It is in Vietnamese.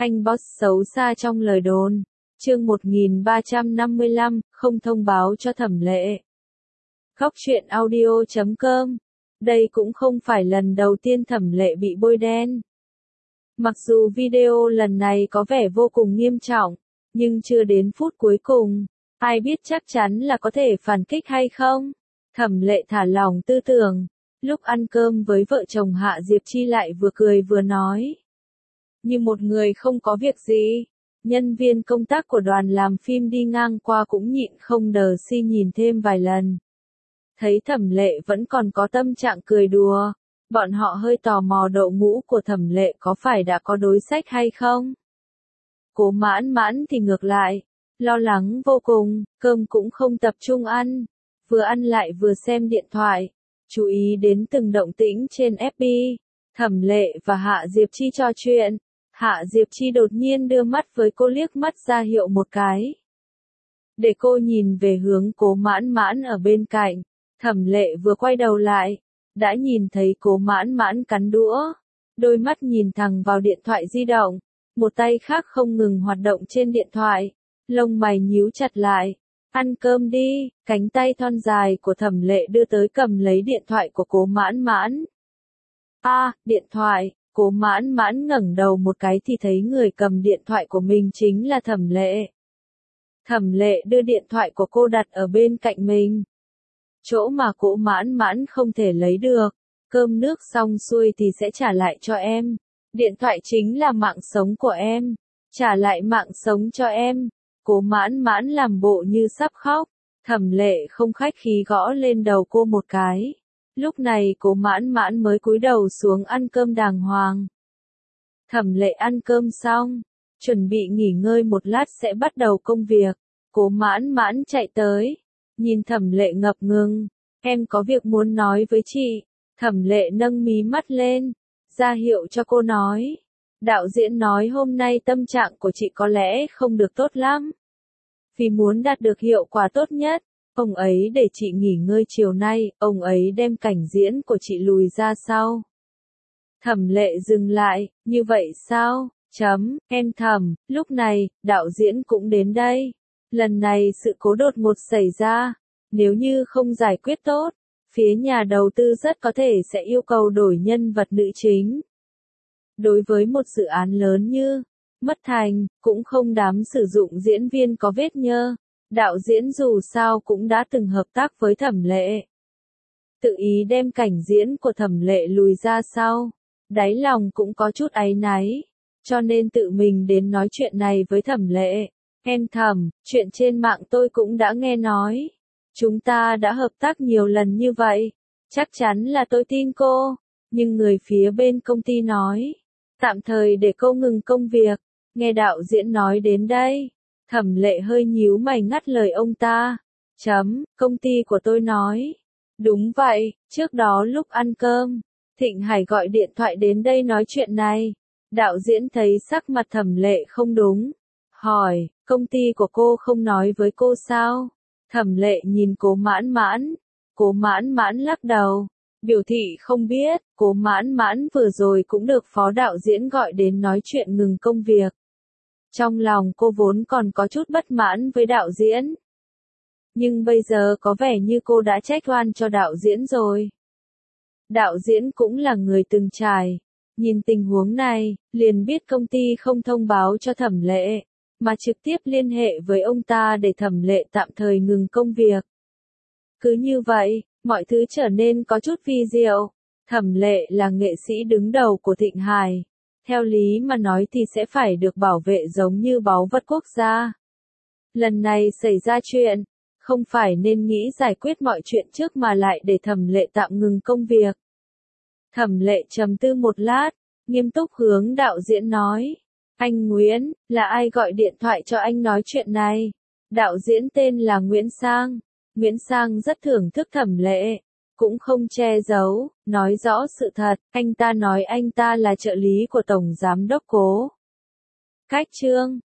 Anh boss xấu xa trong lời đồn. Chương 1355, không thông báo cho Thẩm Lệ. Góc truyện audio.com. Đây cũng không phải lần đầu tiên Thẩm Lệ bị bôi đen. Mặc dù video lần này có vẻ vô cùng nghiêm trọng, nhưng chưa đến phút cuối cùng, ai biết chắc chắn là có thể phản kích hay không. Thẩm Lệ thả lỏng tư tưởng, lúc ăn cơm với vợ chồng Hạ Diệp Chi lại vừa cười vừa nói. Như một người không có việc gì, nhân viên công tác của đoàn làm phim đi ngang qua cũng nhịn không đờ si nhìn thêm vài lần. Thấy Thẩm Lệ vẫn còn có tâm trạng cười đùa, bọn họ hơi tò mò độ ngũ của Thẩm Lệ có phải đã có đối sách hay không. Cố Mãn Mãn thì ngược lại, lo lắng vô cùng, cơm cũng không tập trung ăn, vừa ăn lại vừa xem điện thoại, chú ý đến từng động tĩnh trên FB. Thẩm Lệ và Hạ Diệp Chi trò chuyện, Hạ Diệp Chi đột nhiên đưa mắt với cô liếc mắt ra hiệu một cái. Để cô nhìn về hướng Cố Mãn Mãn ở bên cạnh, Thẩm Lệ vừa quay đầu lại, đã nhìn thấy Cố Mãn Mãn cắn đũa, đôi mắt nhìn thẳng vào điện thoại di động, một tay khác không ngừng hoạt động trên điện thoại, lông mày nhíu chặt lại. Ăn cơm đi, cánh tay thon dài của Thẩm Lệ đưa tới cầm lấy điện thoại của Cố Mãn Mãn. Điện thoại. Cố Mãn Mãn ngẩng đầu một cái thì thấy người cầm điện thoại của mình chính là Thẩm Lệ. Thẩm Lệ đưa điện thoại của cô đặt ở bên cạnh mình. Chỗ mà Cố Mãn Mãn không thể lấy được, cơm nước xong xuôi thì sẽ trả lại cho em. Điện thoại chính là mạng sống của em, trả lại mạng sống cho em. Cố Mãn Mãn làm bộ như sắp khóc, Thẩm Lệ không khách khí gõ lên đầu cô một cái. Lúc này Cố Mãn Mãn mới cúi đầu xuống ăn cơm đàng hoàng. Thẩm Lệ ăn cơm xong, chuẩn bị nghỉ ngơi một lát sẽ bắt đầu công việc. Cố Mãn Mãn chạy tới, nhìn Thẩm Lệ ngập ngừng, em có việc muốn nói với chị. Thẩm Lệ nâng mí mắt lên, ra hiệu cho cô nói. Đạo diễn nói hôm nay tâm trạng của chị có lẽ không được tốt lắm. Vì muốn đạt được hiệu quả tốt nhất, ông ấy để chị nghỉ ngơi chiều nay, ông ấy đem cảnh diễn của chị lùi ra sau. Thẩm Lệ dừng lại, như vậy sao? Em Thẩm, lúc này, đạo diễn cũng đến đây. Lần này sự cố đột ngột xảy ra, nếu như không giải quyết tốt, phía nhà đầu tư rất có thể sẽ yêu cầu đổi nhân vật nữ chính. Đối với một dự án lớn như Mất Thành, cũng không dám sử dụng diễn viên có vết nhơ. Đạo diễn dù sao cũng đã từng hợp tác với Thẩm Lệ. Tự ý đem cảnh diễn của Thẩm Lệ lùi ra sau, đáy lòng cũng có chút áy náy, cho nên tự mình đến nói chuyện này với Thẩm Lệ. Em Thẩm, chuyện trên mạng tôi cũng đã nghe nói. Chúng ta đã hợp tác nhiều lần như vậy, chắc chắn là tôi tin cô, nhưng người phía bên công ty nói, tạm thời để cô ngừng công việc. Nghe đạo diễn nói đến đây, Thẩm Lệ hơi nhíu mày ngắt lời ông ta. Công ty của tôi nói. Đúng vậy, trước đó lúc ăn cơm, Thịnh Hải gọi điện thoại đến đây nói chuyện này. Đạo diễn thấy sắc mặt Thẩm Lệ không đúng, hỏi, công ty của cô không nói với cô sao? Thẩm Lệ nhìn Cố Mãn Mãn. Cố Mãn Mãn lắc đầu, biểu thị không biết. Cố Mãn Mãn vừa rồi cũng được phó đạo diễn gọi đến nói chuyện ngừng công việc. Trong lòng cô vốn còn có chút bất mãn với đạo diễn. Nhưng bây giờ có vẻ như cô đã trách oan cho đạo diễn rồi. Đạo diễn cũng là người từng trải. Nhìn tình huống này, liền biết công ty không thông báo cho Thẩm Lệ, mà trực tiếp liên hệ với ông ta để Thẩm Lệ tạm thời ngừng công việc. Cứ như vậy, mọi thứ trở nên có chút vi diệu. Thẩm Lệ là nghệ sĩ đứng đầu của Thịnh Hải. Theo lý mà nói thì sẽ phải được bảo vệ giống như báu vật quốc gia. Lần này xảy ra chuyện, không phải nên nghĩ giải quyết mọi chuyện trước mà lại để Thẩm Lệ tạm ngừng công việc. Thẩm Lệ trầm tư một lát, nghiêm túc hướng đạo diễn nói. Anh Nguyễn, là ai gọi điện thoại cho anh nói chuyện này? Đạo diễn tên là Nguyễn Sang. Nguyễn Sang rất thưởng thức Thẩm Lệ, cũng không che giấu, nói rõ sự thật. Anh ta nói anh ta là trợ lý của Tổng Giám đốc Cố. Cách Trương.